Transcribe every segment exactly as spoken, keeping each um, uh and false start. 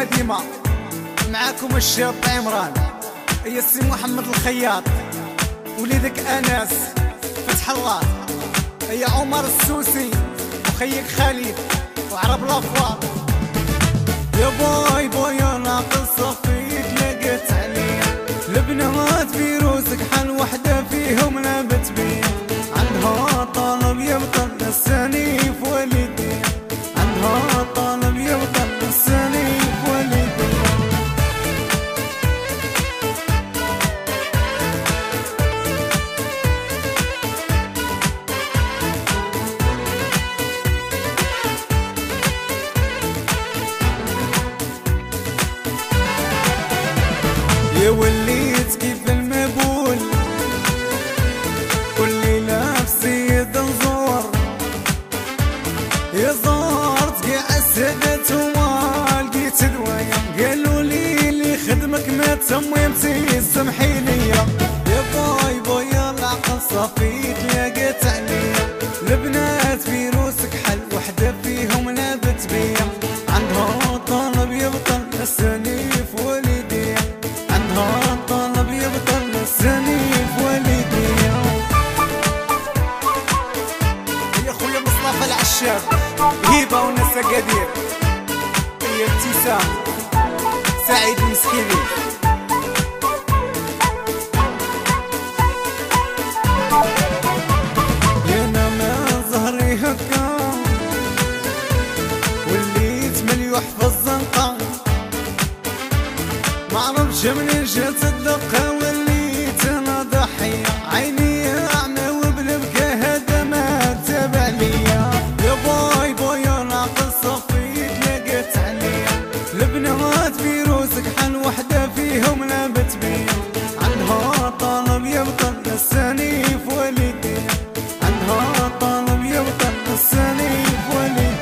كيما ديما معاكم الشاب عمران، يا السي محمد الخياط، وليدك انس فتح الله، يا عمر السوسي، وخيك خالد وعرب لافوار. يا باي باي انا قصه فيك لقيت عليا، البنات في روسك حل وحده فيهم نابت بيا، عندها طالب يبطل السنيف وليدي، عندها طالب يبطل السنيف وليدي. يا وليت كيف المبول كل ليلة في سيد نزور، يا زارت كاع السادات وما لقيت دوايا، قالوا لي اللي خدمك ما تميمتي سمحي ليا. يا باي باي العقل صافي تلاقيت عليا، البنات في روسك حل وحده فيهم نابت بيا، عندها طالب يبطل السنيف وليدي، عندها طالب يبطل السنيف وليدي. يا خويا مصطفى العشاب، هيبه وناس قدير، يا ابتسام سعيد المسكيني. يا انا ما ظهري هكا وليت مليوح في الزنقه، معرفش منين جات الدقة وليت انا ضحية، عيني اعمى وبالبكا هذا ما تابع ليا. يا باي باي انا قصة فيك لقيت عليا، البنات في روسك حل وحدة فيهم نابت بيا، عندها طالب يبطل السنيف وليدي، عندها طالب يبطل السنيف وليدي.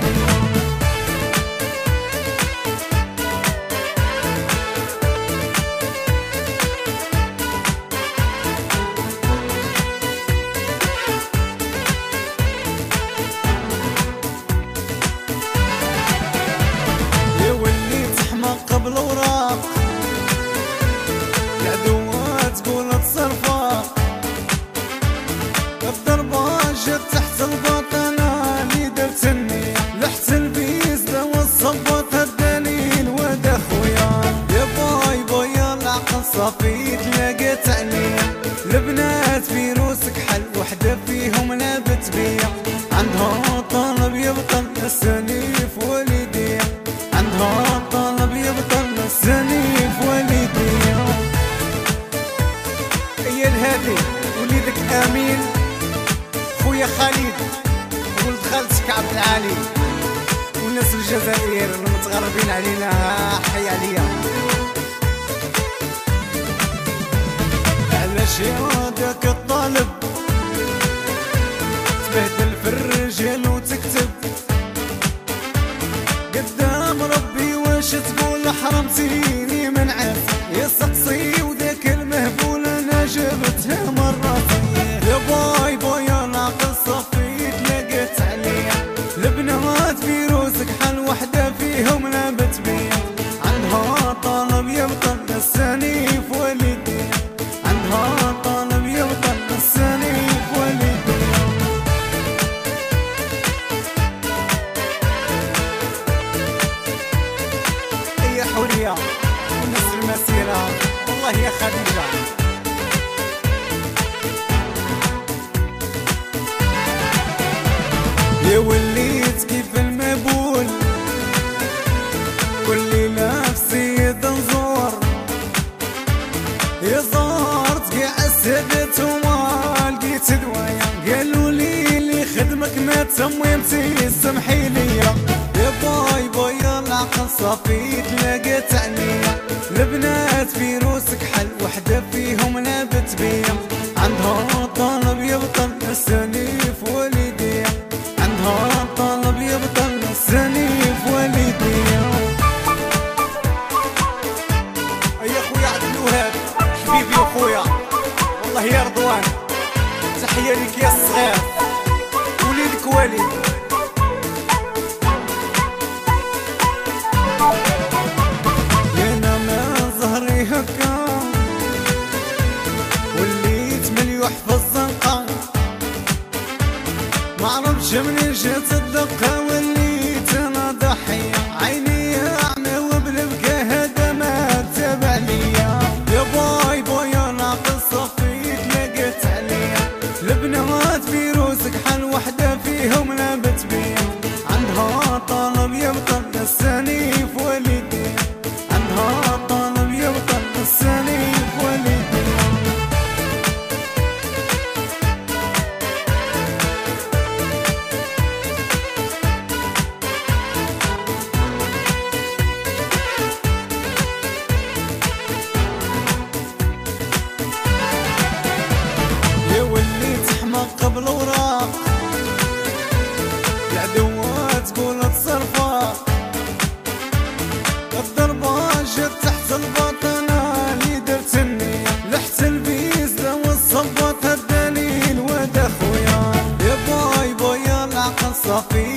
قبل وراق العدوات تقول تصرفا، الضربة جات تحت البطنة اللي درت النية، لحت البيز دوا الصبط الدليل ودا خويا. يا باي باي العقل صافي تلاقيت عليا، البنات في روسك حل وحدة فيهم نابت بيا، عندها طالب يبطل السنيف وليدي، عندها طالب يبطل السنيف وليدي. يا الهادي وليدك امين، خويا خالد ولد خالتك عبد العالي، والناس الجزائر المتغربين علينا حي عليا. علاش يا هذاك الطالب تبهدل في الرجال وتكتب قدام ربي، واش تقول حرمتيني من عز، يا سقسي وذاك المهبول انا جبتها مرتين. يا باي باي انا قصه فيك لقيت عليا، البنات في روسك حل وحده فيهم نابت بيا، عندها طالب يبطل السنيف وليدي، عندها طالب يبطل السنيف وليدي. يا حورية وناس المسيرة والله يا خديجة. يا وليت كيف المبول كل ليلة في سيد نزور، يا زارت كاع السادات وما لقيت دوايا، قالوا لي اللي خدمك ما تميمتي سمحي ليا. يا باي باي العقل صافي تلاقيت عليا، البنات في روسك حل وحدة فيهم نابت بيا، عندها طالب يبطل السنيف وليدي، عندها طالب يبطل السنيف وليدي. يا خويا عبد الوهاب حبيبي وخويا والله يا رضوان، تحية ليك يا الصغير وليدك وليد. شمني جات الدقة وليت انا ضحية، عيني اعمى وبالبكا هذا ما تابع ليا. يا باي باي انا قصة فيك لقيت عليا، البنات في روسك حل وحدة فيهم لابت بيا، عندها طلب يبطل السني في والدي، عندها طلب يبطل السني في والدي. قبل وراق العدوات تقول تصرفا، الضربة جت تحت البطنة اللي درت النية، لحت البيزة والصبط الدليل ودا خويا. يا باي باي العقل صافي